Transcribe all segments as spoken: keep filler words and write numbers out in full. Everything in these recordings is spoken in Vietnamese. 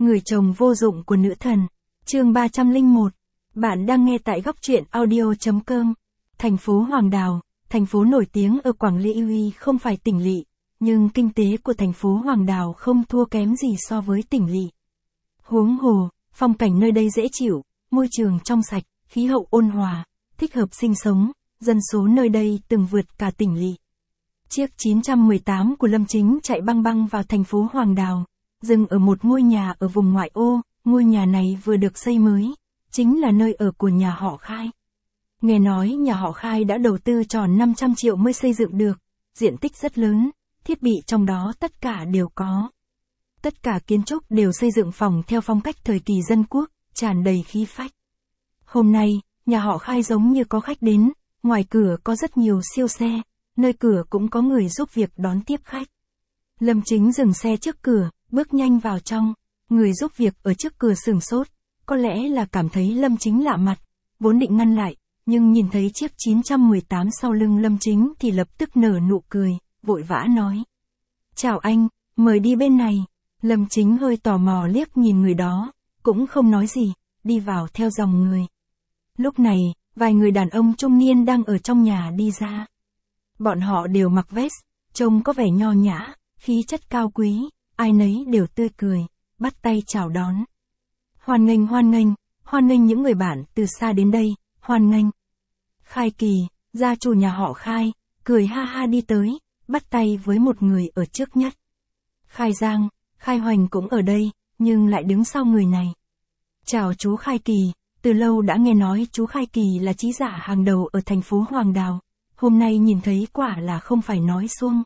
Người chồng vô dụng của nữ thần. Chương ba trăm lẻ một. Bạn đang nghe tại góc truyện audio chấm com. Thành phố Hoàng Đào, thành phố nổi tiếng ở Quảng Lị không phải tỉnh Lị, nhưng kinh tế của thành phố Hoàng Đào không thua kém gì so với tỉnh Lị. Huống hồ, phong cảnh nơi đây dễ chịu, môi trường trong sạch, khí hậu ôn hòa, thích hợp sinh sống, dân số nơi đây từng vượt cả tỉnh Lị. Chiếc chín trăm mười tám của Lâm Chính chạy băng băng vào thành phố Hoàng Đào, dừng ở một ngôi nhà ở vùng ngoại ô. Ngôi nhà này vừa được xây mới, chính là nơi ở của nhà họ Khai. Nghe nói nhà họ Khai đã đầu tư tròn năm trăm triệu mới xây dựng được, diện tích rất lớn, thiết bị trong đó tất cả đều có. Tất cả kiến trúc đều xây dựng phòng theo phong cách thời kỳ dân quốc, tràn đầy khí phách. Hôm nay, nhà họ Khai giống như có khách đến, ngoài cửa có rất nhiều siêu xe, nơi cửa cũng có người giúp việc đón tiếp khách. Lâm Chính dừng xe trước cửa, bước nhanh vào trong. Người giúp việc ở trước cửa sửng sốt, có lẽ là cảm thấy Lâm Chính lạ mặt, vốn định ngăn lại, nhưng nhìn thấy chiếc chín trăm mười tám sau lưng Lâm Chính thì lập tức nở nụ cười, vội vã nói. Chào anh, mời đi bên này. Lâm Chính hơi tò mò liếc nhìn người đó, cũng không nói gì, đi vào theo dòng người. Lúc này, vài người đàn ông trung niên đang ở trong nhà đi ra. Bọn họ đều mặc vest, trông có vẻ nho nhã, khí chất cao quý, ai nấy đều tươi cười, bắt tay chào đón. Hoan nghênh hoan nghênh, hoan nghênh những người bạn từ xa đến đây, hoan nghênh. Khai Kỳ, gia chủ nhà họ Khai, cười ha ha đi tới, bắt tay với một người ở trước nhất. Khai Giang, Khai Hoành cũng ở đây, nhưng lại đứng sau người này. Chào chú Khai Kỳ, từ lâu đã nghe nói chú Khai Kỳ là trí giả hàng đầu ở thành phố Hoàng Đào, hôm nay nhìn thấy quả là không phải nói suông.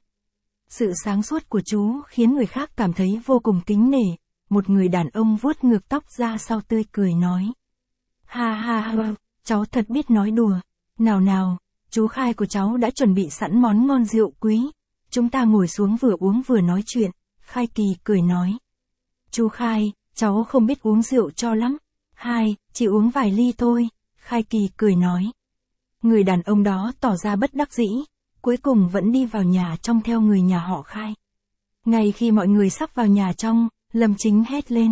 Sự sáng suốt của chú khiến người khác cảm thấy vô cùng kính nể. Một người đàn ông vuốt ngược tóc ra sau tươi cười nói. Ha ha ha, cháu thật biết nói đùa. Nào nào, chú Khai của cháu đã chuẩn bị sẵn món ngon rượu quý. Chúng ta ngồi xuống vừa uống vừa nói chuyện. Khai Kỳ cười nói. Chú Khai, cháu không biết uống rượu cho lắm. Hai, chỉ uống vài ly thôi. Khai Kỳ cười nói. Người đàn ông đó tỏ ra bất đắc dĩ, cuối cùng vẫn đi vào nhà trong theo người nhà họ Khai. Ngay khi mọi người sắp vào nhà trong, Lâm Chính hét lên.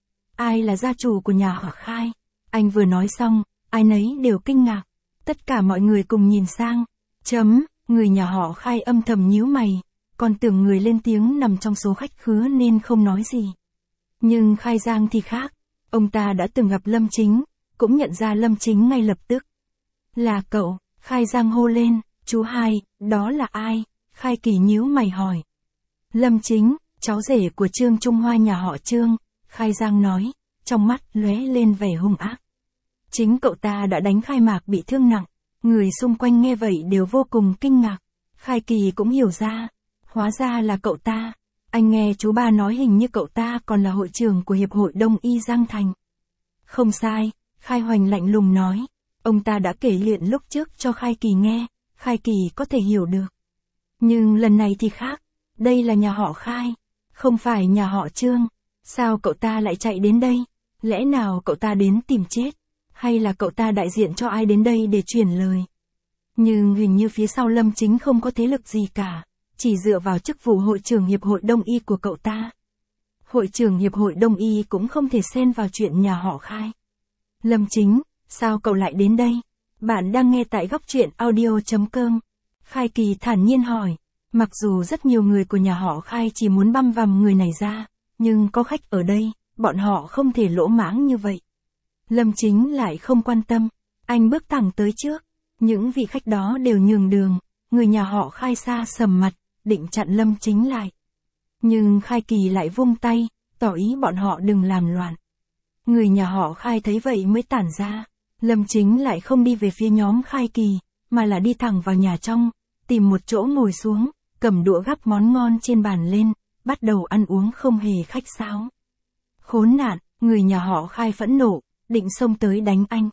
Ai là gia chủ của nhà họ Khai? Anh vừa nói xong, ai nấy đều kinh ngạc. Tất cả mọi người cùng nhìn sang. Chấm, người nhà họ Khai âm thầm nhíu mày, còn tưởng người lên tiếng nằm trong số khách khứa nên không nói gì. Nhưng Khai Giang thì khác, ông ta đã từng gặp Lâm Chính, cũng nhận ra Lâm Chính ngay lập tức. Là cậu, Khai Giang hô lên, chú Hai, đó là ai? Khai Kỳ nhíu mày hỏi. Lâm Chính, cháu rể của Trương Trung Hoa nhà họ Trương, Khai Giang nói, trong mắt lóe lên vẻ hung ác. Chính cậu ta đã đánh Khai Mạc bị thương nặng, người xung quanh nghe vậy đều vô cùng kinh ngạc. Khai Kỳ cũng hiểu ra, hóa ra là cậu ta, anh nghe chú ba nói hình như cậu ta còn là hội trưởng của Hiệp hội Đông Y Giang Thành. Không sai, Khai Hoành lạnh lùng nói, ông ta đã kể luyện lúc trước cho Khai Kỳ nghe, Khai Kỳ có thể hiểu được. Nhưng lần này thì khác, đây là nhà họ Khai. Không phải nhà họ Trương, sao cậu ta lại chạy đến đây? Lẽ nào cậu ta đến tìm chết? Hay là cậu ta đại diện cho ai đến đây để truyền lời? Nhưng hình như phía sau Lâm Chính không có thế lực gì cả, chỉ dựa vào chức vụ hội trưởng Hiệp hội Đông Y của cậu ta. Hội trưởng Hiệp hội Đông Y cũng không thể xen vào chuyện nhà họ Khai. Lâm Chính, sao cậu lại đến đây? Bạn đang nghe tại góc truyện audio chấm com. Khai Kỳ thản nhiên hỏi. Mặc dù rất nhiều người của nhà họ Khai chỉ muốn băm vằm người này ra, nhưng có khách ở đây, bọn họ không thể lỗ mãng như vậy. Lâm Chính lại không quan tâm, anh bước thẳng tới trước, những vị khách đó đều nhường đường, người nhà họ Khai xa sầm mặt, định chặn Lâm Chính lại. Nhưng Khai Kỳ lại vung tay, tỏ ý bọn họ đừng làm loạn. Người nhà họ Khai thấy vậy mới tản ra, Lâm Chính lại không đi về phía nhóm Khai Kỳ, mà là đi thẳng vào nhà trong, tìm một chỗ ngồi xuống. Cầm đũa gắp món ngon trên bàn lên, bắt đầu ăn uống không hề khách sáo. Khốn nạn, người nhà họ Khai phẫn nộ, định xông tới đánh anh.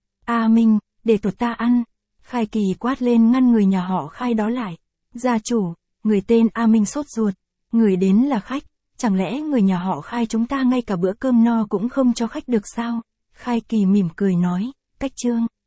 A Minh, để tụi ta ăn. Khai Kỳ quát lên ngăn người nhà họ Khai đó lại. Gia chủ, người tên A Minh sốt ruột, người đến là khách, chẳng lẽ người nhà họ Khai chúng ta ngay cả bữa cơm no cũng không cho khách được sao? Khai Kỳ mỉm cười nói, cách Trương.